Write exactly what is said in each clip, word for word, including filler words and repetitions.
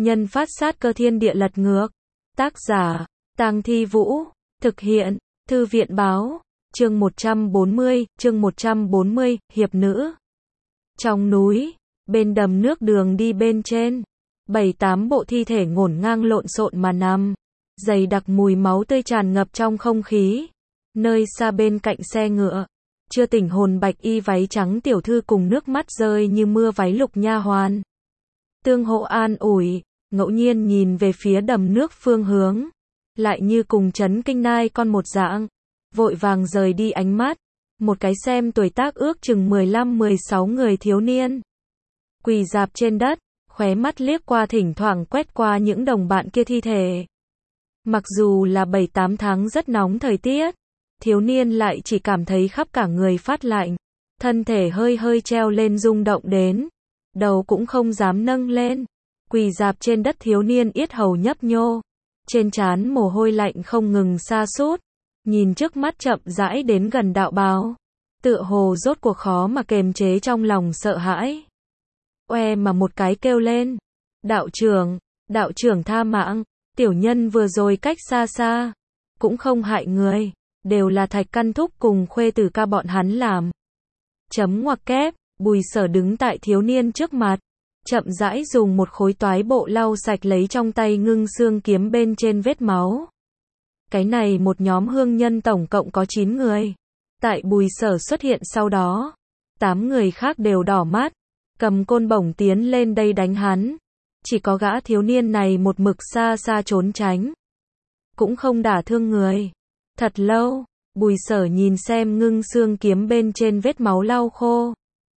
nhân phát sát cơ thiên địa lật ngược. Tác giả, Tang Thi Vũ. Thực hiện, Thư viện Báo. Chương một trăm bốn mươi, chương một trăm bốn mươi, hiệp nữ. Trong núi, bên đầm nước đường đi bên trên, bảy tám bộ thi thể ngổn ngang lộn xộn mà nằm, dày đặc mùi máu tươi tràn ngập trong không khí. Nơi xa bên cạnh xe ngựa, chưa tỉnh hồn bạch y váy trắng tiểu thư cùng nước mắt rơi như mưa váy lục nha hoàn. Tương hộ an ủi, ngẫu nhiên nhìn về phía đầm nước phương hướng, lại như cùng chấn kinh nai con một dạng, vội vàng rời đi ánh mắt. Một cái xem tuổi tác ước chừng mười lăm mười sáu người thiếu niên, quỳ rạp trên đất, khóe mắt liếc qua thỉnh thoảng quét qua những đồng bạn kia thi thể. Mặc dù là bảy tám tháng rất nóng thời tiết, thiếu niên lại chỉ cảm thấy khắp cả người phát lạnh, thân thể hơi hơi treo lên rung động đến, đầu cũng không dám nâng lên. Quỳ rạp trên đất thiếu niên yết hầu nhấp nhô, trên trán mồ hôi lạnh không ngừng sa sút, nhìn trước mắt chậm rãi đến gần đạo bào, tựa hồ rốt cuộc khó mà kềm chế trong lòng sợ hãi. Oe mà một cái kêu lên, đạo trưởng, đạo trưởng tha mạng, tiểu nhân vừa rồi cách xa xa, cũng không hại người, đều là Thạch Căn Thúc cùng khuê tử ca bọn hắn làm. Chấm ngoặc kép, Bùi Sở đứng tại thiếu niên trước mặt, chậm rãi dùng một khối toái bộ lau sạch lấy trong tay ngưng xương kiếm bên trên vết máu. Cái này một nhóm hương nhân tổng cộng có chín người. Tại Bùi Sở xuất hiện sau đó, tám người khác đều đỏ mắt, cầm côn bổng tiến lên đây đánh hắn. Chỉ có gã thiếu niên này một mực xa xa trốn tránh, cũng không đả thương người. Thật lâu, Bùi Sở nhìn xem ngưng xương kiếm bên trên vết máu lau khô.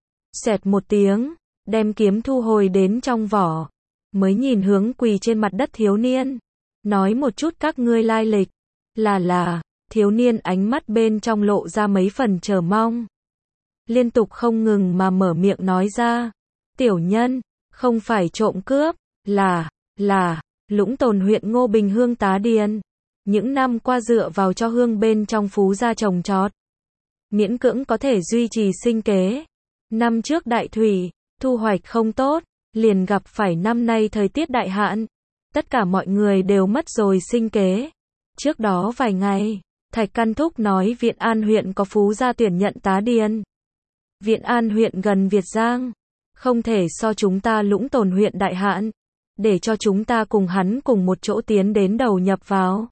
Xẹt một tiếng, đem kiếm thu hồi đến trong vỏ, mới nhìn hướng quỳ trên mặt đất thiếu niên, nói một chút các ngươi lai lịch. Là là, thiếu niên ánh mắt bên trong lộ ra mấy phần chờ mong, liên tục không ngừng mà mở miệng nói ra. Tiểu nhân, không phải trộm cướp, là, là, Lũng Tồn huyện Ngô Bình Hương tá điền. Những năm qua dựa vào cho hương bên trong phú gia trồng trọt, miễn cưỡng có thể duy trì sinh kế. Năm trước đại thủy, thu hoạch không tốt, liền gặp phải năm nay thời tiết đại hạn. Tất cả mọi người đều mất rồi sinh kế. Trước đó vài ngày, Thạch Căn Thúc nói Viện An huyện có phú gia tuyển nhận tá điền. Viện An huyện gần Việt Giang, không thể so chúng ta Lũng Tồn huyện đại hạn, để cho chúng ta cùng hắn cùng một chỗ tiến đến đầu nhập vào,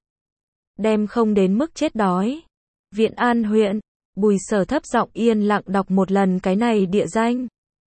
đem không đến mức chết đói. Viện An huyện, Bùi Sở thấp giọng yên lặng đọc một lần cái này địa danh.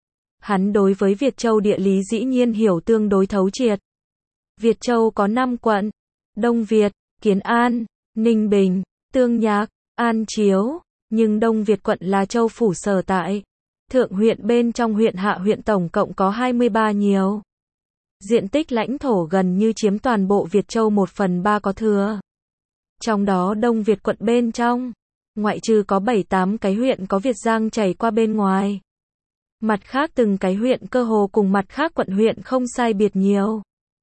Hắn đối với Việt Châu địa lý dĩ nhiên hiểu tương đối thấu triệt. Việt Châu có năm quận: Đông Việt, Kiến An, Ninh Bình, Tương Nhạc, An Chiếu, nhưng Đông Việt quận là châu phủ sở tại. Thượng huyện bên trong huyện hạ huyện tổng cộng có hai mươi ba nhiều. Diện tích lãnh thổ gần như chiếm toàn bộ Việt Châu một phần ba có thừa. Trong đó Đông Việt quận bên trong, ngoại trừ có bảy tám cái huyện có Việt Giang chảy qua bên ngoài, mặt khác từng cái huyện cơ hồ cùng mặt khác quận huyện không sai biệt nhiều,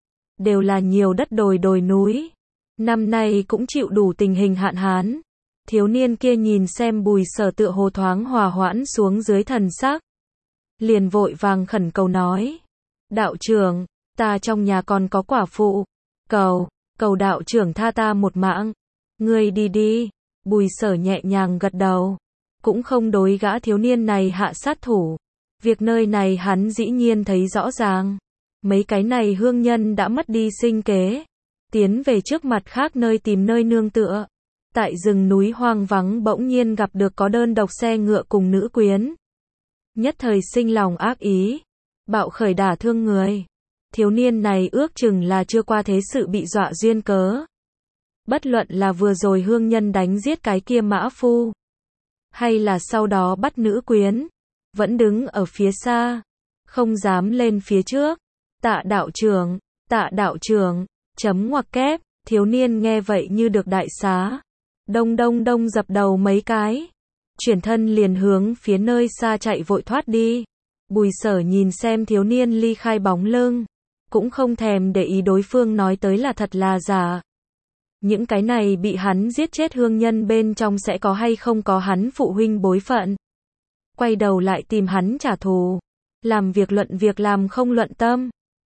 đều là nhiều đất đồi đồi núi. Năm nay cũng chịu đủ tình hình hạn hán. Thiếu niên kia nhìn xem Bùi Sở tựa hồ thoáng hòa hoãn xuống dưới thần sắc, liền vội vàng khẩn cầu nói: đạo trưởng, ta trong nhà còn có quả phụ, cầu, cầu đạo trưởng tha ta một mạng. Ngươi đi đi. Bùi Sở nhẹ nhàng gật đầu, cũng không đối gã thiếu niên này hạ sát thủ. Việc nơi này hắn dĩ nhiên thấy rõ ràng. Mấy cái này hương nhân đã mất đi sinh kế, tiến về trước mặt khác nơi tìm nơi nương tựa. Tại rừng núi hoang vắng bỗng nhiên gặp được có đơn độc xe ngựa cùng nữ quyến. Nhất thời sinh lòng ác ý, bạo khởi đả thương người. Thiếu niên này ước chừng là chưa qua thế sự bị dọa duyên cớ. Bất luận là vừa rồi hương nhân đánh giết cái kia mã phu, hay là sau đó bắt nữ quyến, vẫn đứng ở phía xa, không dám lên phía trước. Tạ đạo trưởng, tạ đạo trưởng, chấm ngoặc kép, thiếu niên nghe vậy như được đại xá. Đông đông đông dập đầu mấy cái, chuyển thân liền hướng phía nơi xa chạy vội thoát đi. Bùi Sở nhìn xem thiếu niên ly khai bóng lưng, cũng không thèm để ý đối phương nói tới là thật là giả. Những cái này bị hắn giết chết hương nhân bên trong sẽ có hay không có hắn phụ huynh bối phận. Quay đầu lại tìm hắn trả thù. Làm việc luận việc làm không luận tâm.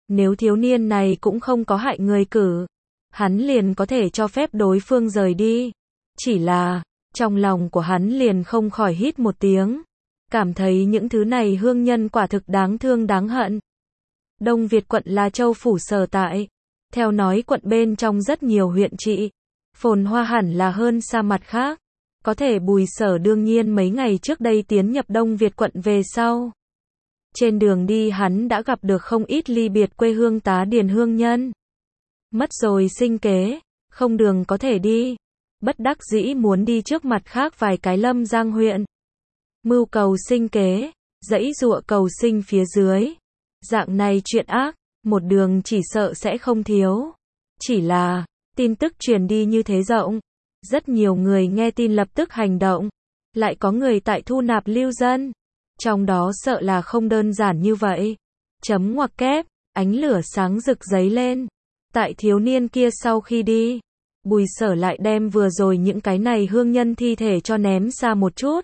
Nếu thiếu niên này cũng không có hại người cử, hắn liền có thể cho phép đối phương rời đi. Chỉ là, trong lòng của hắn liền không khỏi hít một tiếng, cảm thấy những thứ này hương nhân quả thực đáng thương đáng hận. Đông Việt quận là châu phủ sở tại. Theo nói quận bên trong rất nhiều huyện trị, phồn hoa hẳn là hơn xa mặt khác. Có thể Bùi Sở đương nhiên mấy ngày trước đây tiến nhập Đông Việt quận về sau. Trên đường đi hắn đã gặp được không ít ly biệt quê hương tá điền hương nhân. Mất rồi sinh kế, không đường có thể đi. Bất đắc dĩ muốn đi trước mặt khác vài cái Lâm Giang huyện. Mưu cầu sinh kế, dãy dụa cầu sinh phía dưới. Dạng này chuyện ác, một đường chỉ sợ sẽ không thiếu. Chỉ là, tin tức truyền đi như thế rộng. Rất nhiều người nghe tin lập tức hành động. Lại có người tại thu nạp lưu dân. Trong đó sợ là không đơn giản như vậy. Chấm ngoặc kép, ánh lửa sáng rực giấy lên. Tại thiếu niên kia sau khi đi, Bùi Sở lại đem vừa rồi những cái này hương nhân thi thể cho ném xa một chút.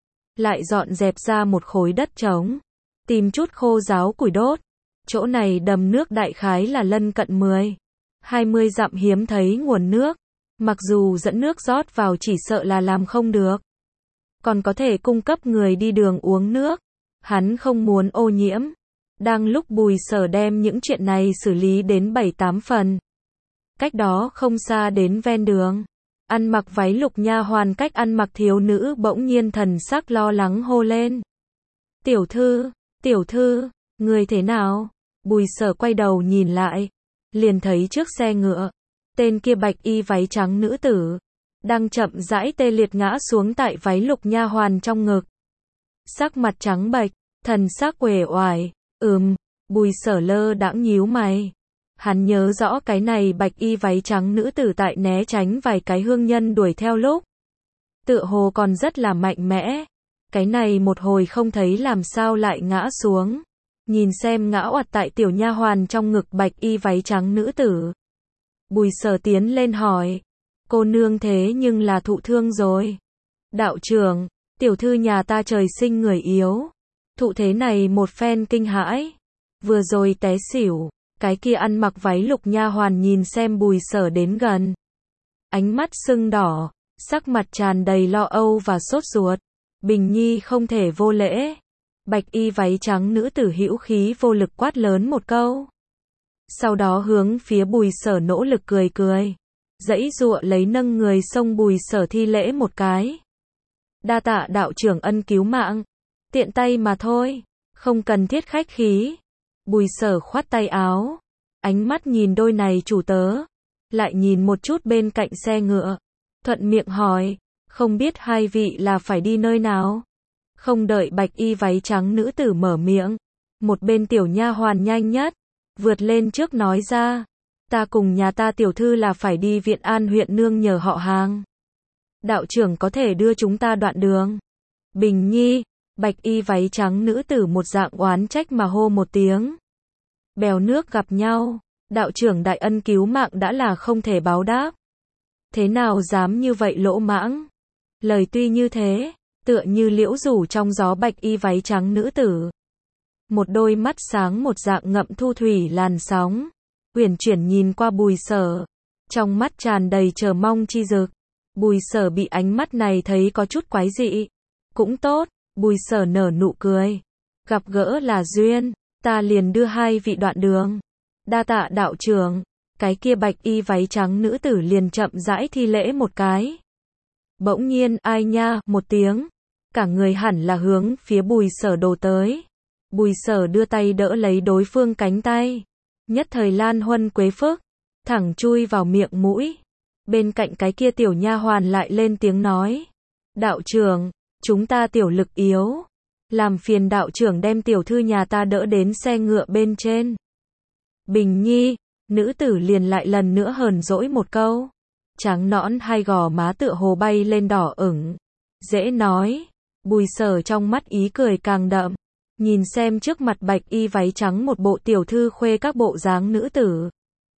Lại dọn dẹp ra một khối đất trống. Tìm chút khô ráo củi đốt. Chỗ này đầm nước đại khái là lân cận mười, hai mươi dặm hiếm thấy nguồn nước. Mặc dù dẫn nước rót vào chỉ sợ là làm không được. Còn có thể cung cấp người đi đường uống nước. Hắn không muốn ô nhiễm. Đang lúc Bùi Sở đem những chuyện này xử lý đến bảy tám phần. Cách đó không xa đến ven đường. Ăn mặc váy lục nha hoàn cách ăn mặc thiếu nữ bỗng nhiên thần sắc lo lắng hô lên. Tiểu thư, tiểu thư, người thế nào? Bùi Sở quay đầu nhìn lại. Liền thấy trước xe ngựa. Tên kia bạch y váy trắng nữ tử. Đang chậm rãi tê liệt ngã xuống tại váy lục nha hoàn trong ngực. Sắc mặt trắng bệch, thần sắc uể oải. Ừm, Bùi Sở lơ đãng nhíu mày. Hắn nhớ rõ cái này bạch y váy trắng nữ tử tại né tránh vài cái hương nhân đuổi theo lúc. Tựa hồ còn rất là mạnh mẽ. Cái này một hồi không thấy làm sao lại ngã xuống. Nhìn xem ngã oặt tại tiểu nha hoàn trong ngực bạch y váy trắng nữ tử. Bùi Sở tiến lên hỏi. Cô nương thế nhưng là thụ thương rồi. Đạo trưởng, tiểu thư nhà ta trời sinh người yếu. Thụ thế này một phen kinh hãi. Vừa rồi té xỉu. Cái kia ăn mặc váy lục nha hoàn nhìn xem Bùi Sở đến gần. Ánh mắt sưng đỏ. Sắc mặt tràn đầy lo âu và sốt ruột. Bình Nhi không thể vô lễ. Bạch y váy trắng nữ tử hữu khí vô lực quát lớn một câu. Sau đó hướng phía Bùi Sở nỗ lực cười cười. Dãy dụa lấy nâng người xông Bùi Sở thi lễ một cái. Đa tạ đạo trưởng ân cứu mạng. Tiện tay mà thôi. Không cần thiết khách khí. Bùi Sở khoát tay áo. Ánh mắt nhìn đôi này chủ tớ. Lại nhìn một chút bên cạnh xe ngựa. Thuận miệng hỏi. Không biết hai vị là phải đi nơi nào? Không đợi bạch y váy trắng nữ tử mở miệng. Một bên tiểu nha hoàn nhanh nhất. Vượt lên trước nói ra. Ta cùng nhà ta tiểu thư là phải đi Viện An huyện nương nhờ họ hàng. Đạo trưởng có thể đưa chúng ta đoạn đường. Bình Nhi, bạch y váy trắng nữ tử một dạng oán trách mà hô một tiếng. Bèo nước gặp nhau, đạo trưởng đại ân cứu mạng đã là không thể báo đáp. Thế nào dám như vậy lỗ mãng? Lời tuy như thế, tựa như liễu rủ trong gió bạch y váy trắng nữ tử. Một đôi mắt sáng một dạng ngậm thu thủy làn sóng. Uyển chuyển nhìn qua Bùi Sở. Trong mắt tràn đầy chờ mong chi dực. Bùi Sở bị ánh mắt này thấy có chút quái dị. Cũng tốt, Bùi Sở nở nụ cười. Gặp gỡ là duyên, ta liền đưa hai vị đoạn đường. Đa tạ đạo trưởng. Cái kia bạch y váy trắng nữ tử liền chậm rãi thi lễ một cái. Bỗng nhiên ai nha, một tiếng. Cả người hẳn là hướng phía Bùi Sở đổ tới. Bùi Sở đưa tay đỡ lấy đối phương cánh tay. Nhất thời lan huân quế phức. Thẳng chui vào miệng mũi. Bên cạnh cái kia tiểu nha hoàn lại lên tiếng nói. Đạo trưởng, chúng ta tiểu lực yếu. Làm phiền đạo trưởng đem tiểu thư nhà ta đỡ đến xe ngựa bên trên. Bình Nhi, nữ tử liền lại lần nữa hờn dỗi một câu. Trắng nõn hai gò má tựa hồ bay lên đỏ ửng. Dễ nói. Bùi Sở trong mắt ý cười càng đậm. Nhìn xem trước mặt bạch y váy trắng một bộ tiểu thư khuê các bộ dáng nữ tử.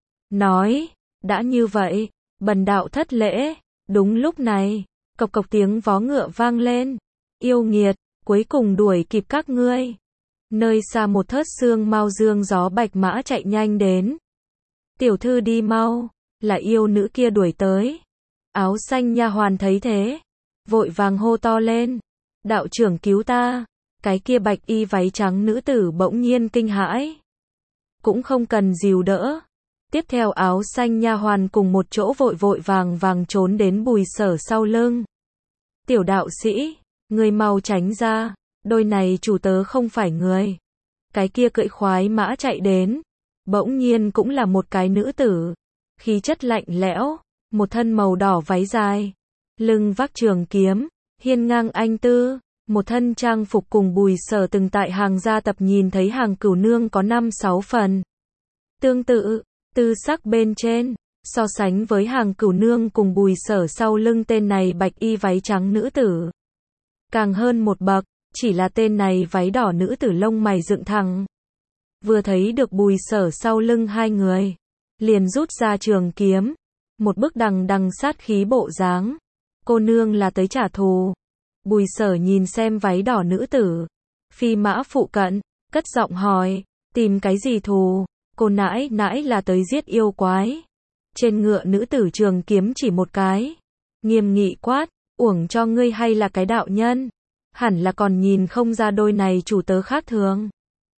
Nói, đã như vậy, bần đạo thất lễ. Đúng lúc này, cộc cộc tiếng vó ngựa vang lên. Yêu nghiệt, cuối cùng đuổi kịp các ngươi. Nơi xa một thớt sương mau dương gió bạch mã chạy nhanh đến. Tiểu thư đi mau, là yêu nữ kia đuổi tới. Áo xanh nha hoàn thấy thế, vội vàng hô to lên. Đạo trưởng cứu ta. Cái kia bạch y váy trắng nữ tử bỗng nhiên kinh hãi. Cũng không cần dìu đỡ. Tiếp theo áo xanh nha hoàn cùng một chỗ vội vội vàng vàng trốn đến Bùi Sở sau lưng. Tiểu đạo sĩ, người mau tránh ra, đôi này chủ tớ không phải người. Cái kia cưỡi khoái mã chạy đến, bỗng nhiên cũng là một cái nữ tử, khí chất lạnh lẽo, một thân màu đỏ váy dài, lưng vác trường kiếm, hiên ngang anh tư, một thân trang phục cùng Bùi Sở từng tại hàng gia tập nhìn thấy hàng cửu nương có năm sáu phần. Tương tự, tư sắc bên trên, so sánh với hàng cửu nương cùng Bùi Sở sau lưng tên này bạch y váy trắng nữ tử. Càng hơn một bậc, chỉ là tên này váy đỏ nữ tử lông mày dựng thẳng. Vừa thấy được Bùi Sở sau lưng hai người, liền rút ra trường kiếm, một bức đằng đằng sát khí bộ dáng. Cô nương là tới trả thù. Bùi Sở nhìn xem váy đỏ nữ tử, phi mã phụ cận, cất giọng hỏi, tìm cái gì thù? Cô nãi nãi là tới giết yêu quái. Trên ngựa nữ tử trường kiếm chỉ một cái, nghiêm nghị quát, uổng cho ngươi hay là cái đạo nhân, hẳn là còn nhìn không ra đôi này chủ tớ khác thường.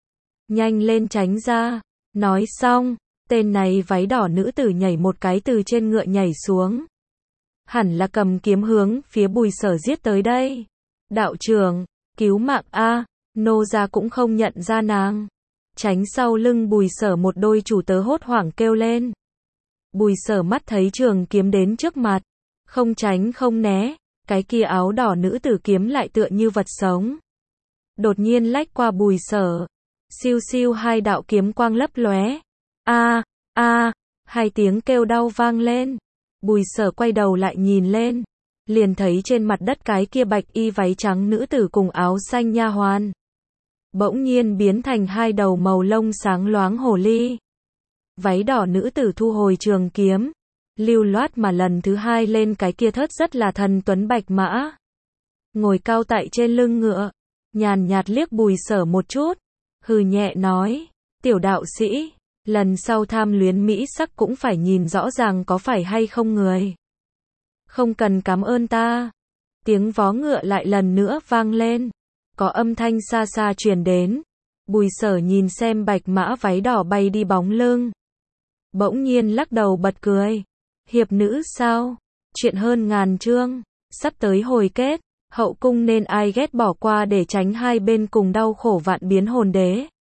Nhanh lên tránh ra. Nói xong, tên này váy đỏ nữ tử nhảy một cái từ trên ngựa nhảy xuống. Hẳn là cầm kiếm hướng phía Bùi Sở giết tới đây. Đạo trưởng, cứu mạng a, nô gia cũng không nhận ra nàng. Tránh sau lưng Bùi Sở một đôi chủ tớ hốt hoảng kêu lên. Bùi Sở mắt thấy trường kiếm đến trước mặt, không tránh không né, cái kia áo đỏ nữ tử kiếm lại tựa như vật sống. Đột nhiên lách qua Bùi Sở, siêu siêu hai đạo kiếm quang lấp lóe. A, a, hai tiếng kêu đau vang lên. Bùi Sở quay đầu lại nhìn lên, liền thấy trên mặt đất cái kia bạch y váy trắng nữ tử cùng áo xanh nha hoàn bỗng nhiên biến thành hai đầu màu lông sáng loáng hồ ly. Váy đỏ nữ tử thu hồi trường kiếm, lưu loát mà lần thứ hai lên cái kia thớt rất là thần tuấn bạch mã. Ngồi cao tại trên lưng ngựa, nhàn nhạt liếc Bùi Sở một chút, hừ nhẹ nói, tiểu đạo sĩ, lần sau tham luyến mỹ sắc cũng phải nhìn rõ ràng có phải hay không người. Không cần cảm ơn ta. Tiếng vó ngựa lại lần nữa vang lên. Có âm thanh xa xa truyền đến. Bùi Sở nhìn xem bạch mã váy đỏ bay đi bóng lưng. Bỗng nhiên lắc đầu bật cười. Hiệp nữ sao? Chuyện hơn ngàn chương. Sắp tới hồi kết. Hậu cung nên ai ghét bỏ qua để tránh hai bên cùng đau khổ vạn biến hồn đế.